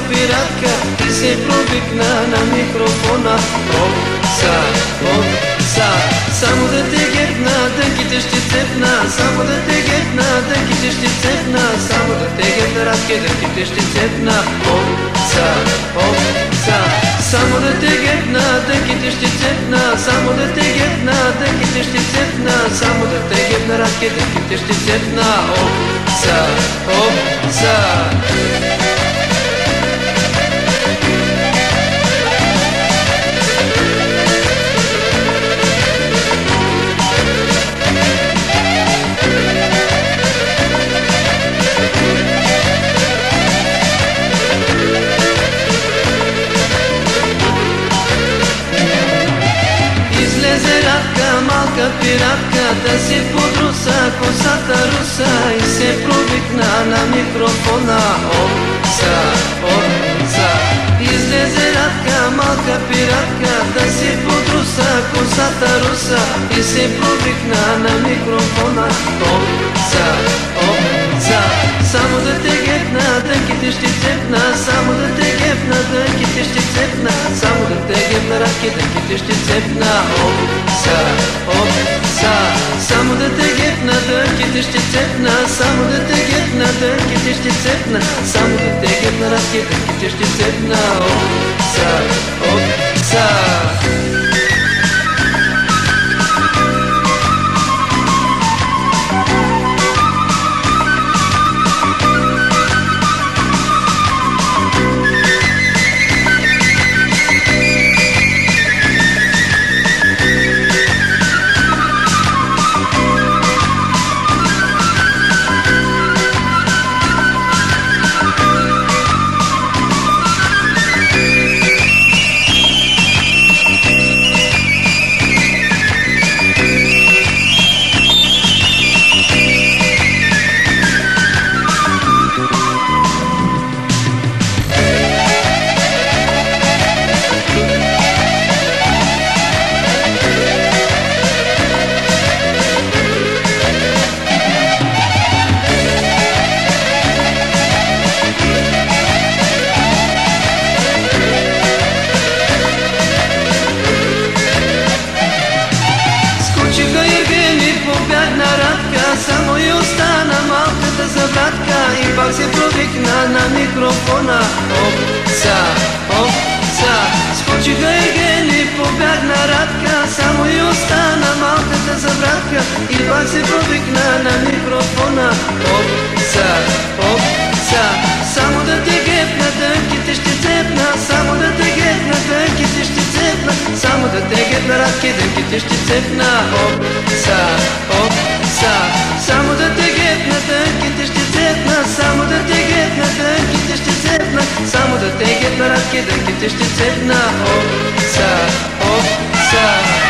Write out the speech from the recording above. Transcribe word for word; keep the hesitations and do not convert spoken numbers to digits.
пиратка и се провикна на микрофона. Опца, опца, само да те гепна, дънките ще цепна. Само да те гепна, дънките ще цепна. Само да те гепна, радке, дънките ще цепна. Опца, опца, само да те гепна, дънките ще цепна. Само да те гепна, дънките ще цепна. Само да те гепна, радке, дънките ще цепна. Опца, опца. Малка пиратка да си подруса косата руса и се провикна на микрофона. Опца, опца, излезе радка, малка пиратка да си подруса косата руса и се провикна на микрофона. Опца, опца, само да те гепна, дънките ще цепна. Само да те гепна, дънките ще цепна. Само да те гепна, радки, дънките ще цепна. Опца, опца, само да те гепна, дънките ще цепна. Само да те гепна, дънките ще цепна. Само да те гепна, радки, дънките ще цепна. Опца, опца. Само и остана малката забратка и пак се провикна на микрофона. Опца, опца, скочиха ергени, побягна радка. Само и остана малката забратка и пак се провикна на микрофона. Опца, опца, само да те гепна, дънките ще цепна. Само да те гепна, дънките ще цепна. Само да те гепна, радки, дънките ще цепна. Опца, опца, само да те гепна, дънките ще цепна. Само да те гепна, дънките ще цепна. Само да те гепна, радки, дънките ще цепна. Опца, опца.